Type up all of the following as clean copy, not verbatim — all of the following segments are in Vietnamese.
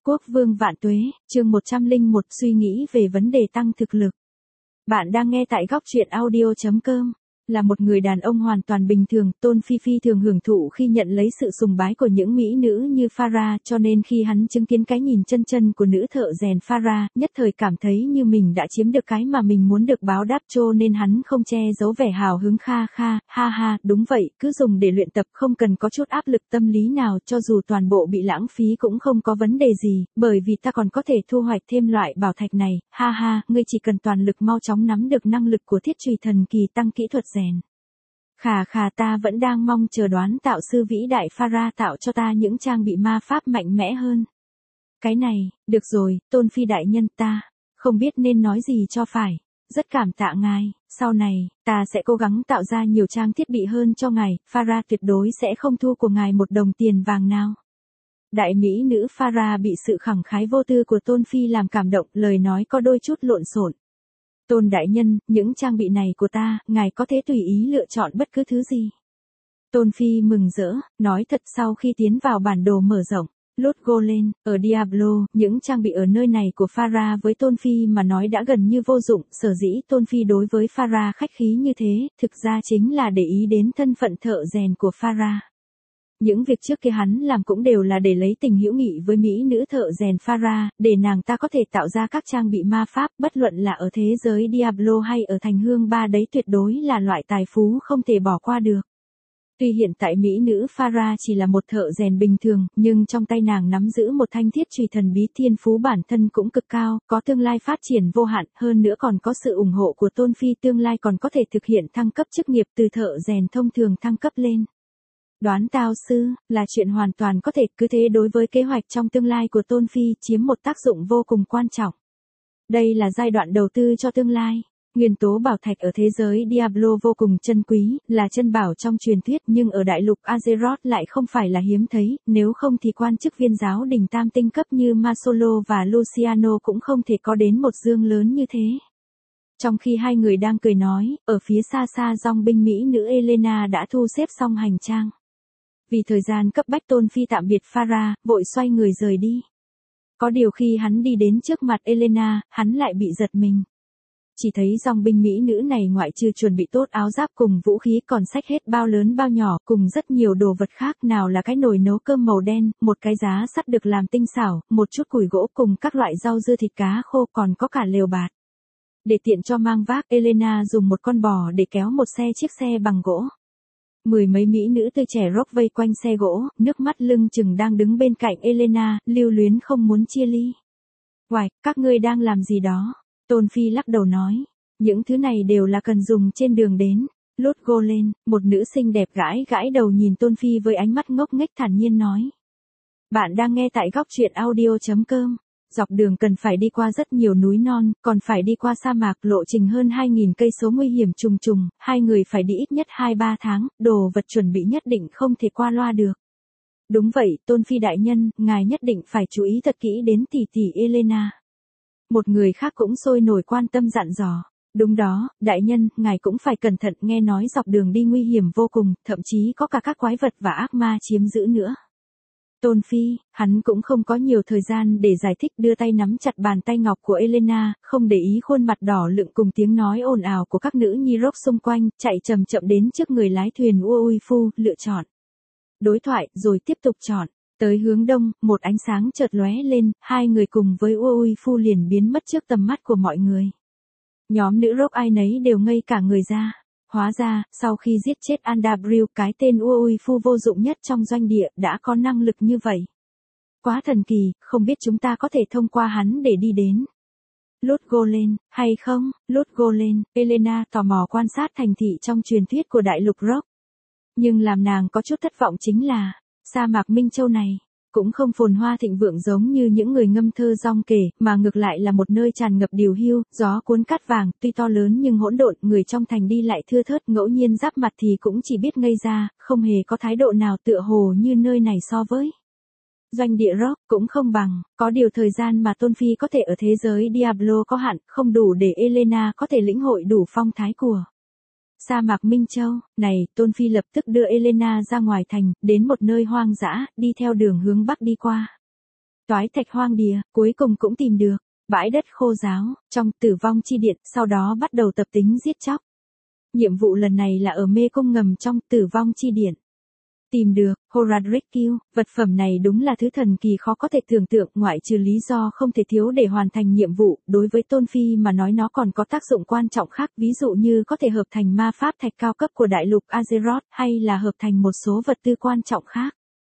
Quốc vương vạn tuế, chương 101 suy nghĩ về vấn đề tăng thực lực. Bạn đang nghe tại góc truyện audio.com. Là một người đàn ông hoàn toàn bình thường, Tôn Phi phi thường hưởng thụ khi nhận lấy sự sùng bái của những mỹ nữ như Farah, cho nên khi hắn chứng kiến cái nhìn chân chân của nữ thợ rèn Farah, nhất thời cảm thấy như mình đã chiếm được cái mà mình muốn được báo đáp, cho nên hắn không che giấu vẻ hào hứng ha ha, đúng vậy, cứ dùng để luyện tập, không cần có chút áp lực tâm lý nào, cho dù toàn bộ bị lãng phí cũng không có vấn đề gì, bởi vì ta còn có thể thu hoạch thêm loại bảo thạch này, ha, ngươi chỉ cần toàn lực mau chóng nắm được năng lực của thiết chùy thần kỳ tăng kỹ thuật rèn. Khà ta vẫn đang mong chờ đoán tạo sư vĩ đại Farah tạo cho ta những trang bị ma pháp mạnh mẽ hơn. Cái này, được rồi, Tôn Phi đại nhân, ta không biết nên nói gì cho phải. Rất cảm tạ ngài, sau này, ta sẽ cố gắng tạo ra nhiều trang thiết bị hơn cho ngài, Farah tuyệt đối sẽ không thu của ngài một đồng tiền vàng nào. Đại mỹ nữ Farah bị sự khẳng khái vô tư của Tôn Phi làm cảm động, lời nói có đôi chút lộn xộn. Tôn đại nhân, những trang bị này của ta, ngài có thể tùy ý lựa chọn bất cứ thứ gì. Tôn Phi mừng rỡ, nói thật sau khi tiến vào bản đồ mở rộng, Lốt Golem, ở Diablo, những trang bị ở nơi này của Farah với Tôn Phi mà nói đã gần như vô dụng, sở dĩ Tôn Phi đối với Farah khách khí như thế, thực ra chính là để ý đến thân phận thợ rèn của Farah. Những việc trước kia hắn làm cũng đều là để lấy tình hữu nghị với mỹ nữ thợ rèn Farah, để nàng ta có thể tạo ra các trang bị ma pháp, bất luận là ở thế giới Diablo hay ở thành hương ba đấy tuyệt đối là loại tài phú không thể bỏ qua được. Tuy hiện tại mỹ nữ Farah chỉ là một thợ rèn bình thường, nhưng trong tay nàng nắm giữ một thanh thiết chùy thần bí, thiên phú bản thân cũng cực cao, có tương lai phát triển vô hạn, hơn nữa còn có sự ủng hộ của Tôn Phi, tương lai còn có thể thực hiện thăng cấp chức nghiệp từ thợ rèn thông thường thăng cấp lên. Đoán tạo sư, là chuyện hoàn toàn có thể, cứ thế đối với kế hoạch trong tương lai của Tôn Phi chiếm một tác dụng vô cùng quan trọng. Đây là giai đoạn đầu tư cho tương lai. Nguyên tố bảo thạch ở thế giới Diablo vô cùng chân quý, là chân bảo trong truyền thuyết, nhưng ở đại lục Azeroth lại không phải là hiếm thấy, nếu không thì quan chức viên giáo đình tam tinh cấp như Masolo và Luciano cũng không thể có đến một dương lớn như thế. Trong khi hai người đang cười nói, ở phía xa dòng binh mỹ nữ Elena đã thu xếp xong hành trang. Vì thời gian cấp bách, Tôn Phi tạm biệt Farah, vội xoay người rời đi. Có điều khi hắn đi đến trước mặt Elena, hắn lại bị giật mình. Chỉ thấy dòng binh mỹ nữ này ngoại trừ chuẩn bị tốt áo giáp cùng vũ khí còn xách hết bao lớn bao nhỏ cùng rất nhiều đồ vật khác, nào là cái nồi nấu cơm màu đen, một cái giá sắt được làm tinh xảo, một chút củi gỗ cùng các loại rau dưa thịt cá khô, còn có cả lều bạt. Để tiện cho mang vác, Elena dùng một con bò để kéo một chiếc xe bằng gỗ. Mười mấy mỹ nữ tươi trẻ rock vây quanh xe gỗ, nước mắt lưng chừng đang đứng bên cạnh Elena, lưu luyến không muốn chia ly. Hoài, các ngươi đang làm gì đó? Tôn Phi lắc đầu nói, những thứ này đều là cần dùng trên đường đến. Lốt Golem, một nữ sinh đẹp gãi đầu nhìn Tôn Phi với ánh mắt ngốc nghếch thản nhiên nói. Bạn đang nghe tại góc truyện audio.com. Dọc đường cần phải đi qua rất nhiều núi non, còn phải đi qua sa mạc, lộ trình hơn 2.000 cây số nguy hiểm trùng trùng, hai người phải đi ít nhất 2-3 tháng, đồ vật chuẩn bị nhất định không thể qua loa được. Đúng vậy, Tôn Phi đại nhân, ngài nhất định phải chú ý thật kỹ đến tỷ Elena. Một người khác cũng sôi nổi quan tâm dặn dò. Đúng đó, đại nhân, ngài cũng phải cẩn thận, nghe nói dọc đường đi nguy hiểm vô cùng, thậm chí có cả các quái vật và ác ma chiếm giữ nữa. Tôn Phi, hắn cũng không có nhiều thời gian để giải thích, đưa tay nắm chặt bàn tay ngọc của Elena, không để ý khuôn mặt đỏ lựng cùng tiếng nói ồn ào của các nữ nhi rock xung quanh, chạy chậm đến trước người lái thuyền Uoifu, lựa chọn. Đối thoại, rồi tiếp tục chọn. Tới hướng đông, một ánh sáng chợt lóe lên, hai người cùng với Uoifu liền biến mất trước tầm mắt của mọi người. Nhóm nữ rock ai nấy đều ngây cả người ra. Hóa ra, sau khi giết chết Andabril, cái tên Uoifu vô dụng nhất trong doanh địa, đã có năng lực như vậy. Quá thần kỳ, không biết chúng ta có thể thông qua hắn để đi đến Lốt Golem, hay không? Lốt Golem, Elena tò mò quan sát thành thị trong truyền thuyết của đại lục rock. Nhưng làm nàng có chút thất vọng chính là, sa mạc Minh Châu này cũng không phồn hoa thịnh vượng giống như những người ngâm thơ rong kể, mà ngược lại là một nơi tràn ngập điều hưu, gió cuốn cát vàng, tuy to lớn nhưng hỗn độn, người trong thành đi lại thưa thớt, ngẫu nhiên giáp mặt thì cũng chỉ biết ngây ra, không hề có thái độ nào tựa hồ như nơi này so với doanh địa rock, cũng không bằng, có điều thời gian mà Tôn Phi có thể ở thế giới Diablo có hạn, không đủ để Elena có thể lĩnh hội đủ phong thái của sa mạc Minh Châu. Này, Tôn Phi lập tức đưa Elena ra ngoài thành, đến một nơi hoang dã, đi theo đường hướng bắc đi qua. toái thạch hoang đìa, cuối cùng cũng tìm được. Bãi đất khô ráo, trong tử vong chi điện, sau đó bắt đầu tập tính giết chóc. Nhiệm vụ lần này là ở mê cung ngầm trong tử vong chi điện. Tìm được, Horadric Kill, vật phẩm này đúng là thứ thần kỳ khó có thể tưởng tượng, ngoại trừ lý do không thể thiếu để hoàn thành nhiệm vụ, đối với Tôn Phi mà nói nó còn có tác dụng quan trọng khác, ví dụ như có thể hợp thành ma pháp thạch cao cấp của đại lục Azeroth, hay là hợp thành một số vật tư quan trọng khác.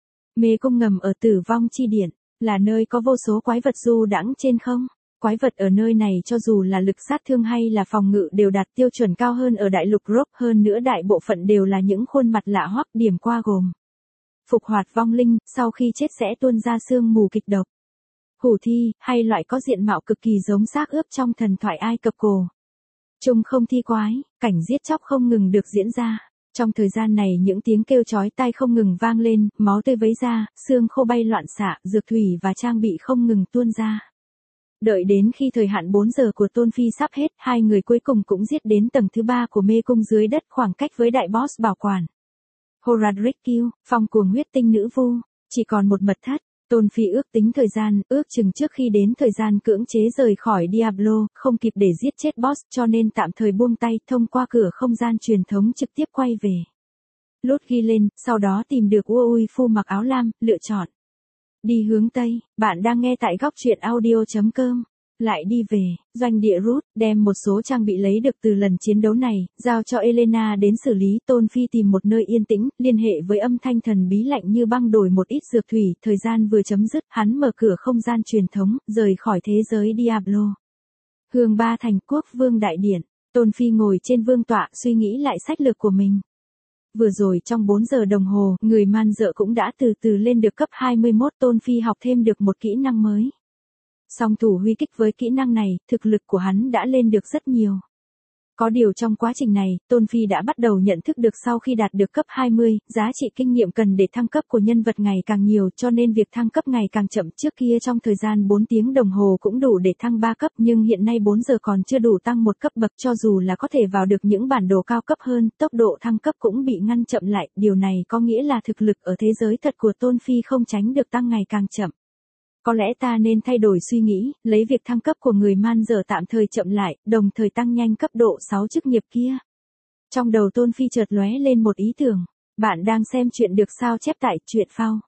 Mê cung ngầm ở tử vong chi điện, là nơi có vô số quái vật du đãng trên không. Quái vật ở nơi này cho dù là lực sát thương hay là phòng ngự đều đạt tiêu chuẩn cao hơn ở đại lục Rock, hơn nữa đại bộ phận đều là những khuôn mặt lạ hoắc, điểm qua gồm phục hoạt vong linh, sau khi chết sẽ tuôn ra sương mù kịch độc. Hủ thi, hay loại có diện mạo cực kỳ giống xác ướp trong thần thoại Ai Cập cổ. Chung không thi quái, cảnh giết chóc không ngừng được diễn ra. Trong thời gian này những tiếng kêu chói tai không ngừng vang lên, máu tươi vấy ra, xương khô bay loạn xạ, dược thủy và trang bị không ngừng tuôn ra. Đợi đến khi thời hạn 4 giờ của Tôn Phi sắp hết, hai người cuối cùng cũng giết đến tầng thứ 3 của mê cung dưới đất, khoảng cách với đại boss bảo quản. Horadric Kill, phong cuồng huyết tinh nữ vu, chỉ còn một mật thất. Tôn Phi ước tính thời gian, ước chừng trước khi đến thời gian cưỡng chế rời khỏi Diablo, không kịp để giết chết boss cho nên tạm thời buông tay, thông qua cửa không gian truyền thống trực tiếp quay về. Lốt ghi lên, sau đó tìm được Ui Phu mặc áo lam, lựa chọn đi hướng Tây. Bạn đang nghe tại góc truyện audio.com. Lại đi về, doanh địa Rút, đem một số trang bị lấy được từ lần chiến đấu này, giao cho Elena đến xử lý. Tôn Phi tìm một nơi yên tĩnh, liên hệ với âm thanh thần bí lạnh như băng đổi một ít dược thủy, thời gian vừa chấm dứt, hắn mở cửa không gian truyền thống, rời khỏi thế giới Diablo. Hương Ba Thành Quốc Vương Đại Điện, Tôn Phi ngồi trên vương tọa suy nghĩ lại sách lược của mình. Vừa rồi trong 4 giờ đồng hồ, người man dợ cũng đã từ từ lên được cấp 21, Tôn Phi học thêm được một kỹ năng mới. Song thủ huy kích, với kỹ năng này, thực lực của hắn đã lên được rất nhiều. Có điều trong quá trình này, Tôn Phi đã bắt đầu nhận thức được sau khi đạt được cấp 20, giá trị kinh nghiệm cần để thăng cấp của nhân vật ngày càng nhiều, cho nên việc thăng cấp ngày càng chậm. Trước kia trong thời gian 4 tiếng đồng hồ cũng đủ để thăng 3 cấp, nhưng hiện nay 4 giờ còn chưa đủ tăng một cấp bậc, cho dù là có thể vào được những bản đồ cao cấp hơn, tốc độ thăng cấp cũng bị ngăn chậm lại, điều này có nghĩa là thực lực ở thế giới thật của Tôn Phi không tránh được tăng ngày càng chậm. Có lẽ ta nên thay đổi suy nghĩ, lấy việc thăng cấp của người man dợ tạm thời chậm lại, đồng thời tăng nhanh cấp độ 6 chức nghiệp kia. Trong đầu Tôn Phi chợt lóe lên một ý tưởng. Bạn đang xem chuyện được sao chép tại truyện phao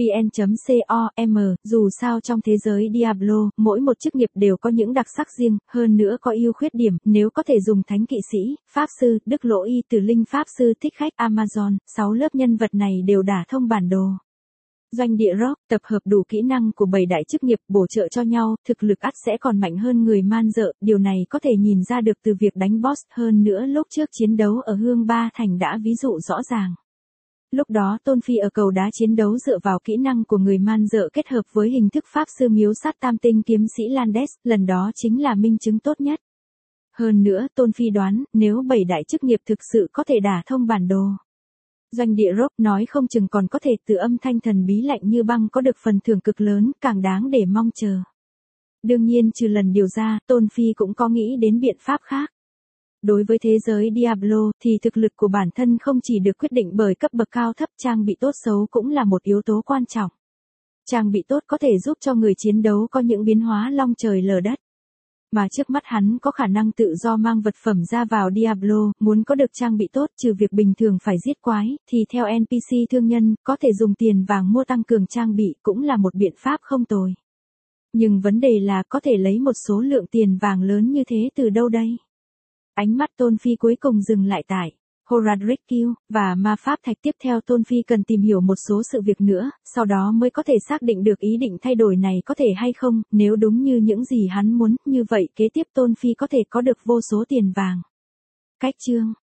vn.com, dù sao trong thế giới Diablo, mỗi một chức nghiệp đều có những đặc sắc riêng, hơn nữa có ưu khuyết điểm, nếu có thể dùng thánh kỵ sĩ, pháp sư, đức lỗ y tử linh pháp sư, thích khách Amazon, 6 lớp nhân vật này đều đả thông bản đồ. Doanh địa Rock, tập hợp đủ kỹ năng của 7 đại chức nghiệp bổ trợ cho nhau, thực lực ắt sẽ còn mạnh hơn người man dợ, điều này có thể nhìn ra được từ việc đánh boss, hơn nữa lúc trước chiến đấu ở Hương Ba Thành đã ví dụ rõ ràng. Lúc đó Tôn Phi ở cầu đá chiến đấu dựa vào kỹ năng của người man dợ kết hợp với hình thức pháp sư miếu sát tam tinh kiếm sĩ Landes, lần đó chính là minh chứng tốt nhất. Hơn nữa Tôn Phi đoán, nếu 7 đại chức nghiệp thực sự có thể đả thông bản đồ, doanh địa Rock nói không chừng còn có thể từ âm thanh thần bí lạnh như băng có được phần thưởng cực lớn, càng đáng để mong chờ. Đương nhiên trừ lần điều ra, Tôn Phi cũng có nghĩ đến biện pháp khác. Đối với thế giới Diablo thì thực lực của bản thân không chỉ được quyết định bởi cấp bậc cao thấp, trang bị tốt xấu cũng là một yếu tố quan trọng. Trang bị tốt có thể giúp cho người chiến đấu có những biến hóa long trời lở đất. Mà trước mắt hắn có khả năng tự do mang vật phẩm ra vào Diablo, muốn có được trang bị tốt trừ việc bình thường phải giết quái, thì theo NPC thương nhân, có thể dùng tiền vàng mua tăng cường trang bị cũng là một biện pháp không tồi. Nhưng vấn đề là có thể lấy một số lượng tiền vàng lớn như thế từ đâu đây? Ánh mắt Tôn Phi cuối cùng dừng lại tại Horadric Kill, và ma pháp thạch. Tiếp theo Tôn Phi cần tìm hiểu một số sự việc nữa, sau đó mới có thể xác định được ý định thay đổi này có thể hay không, nếu đúng như những gì hắn muốn, như vậy kế tiếp Tôn Phi có thể có được vô số tiền vàng. Cách chương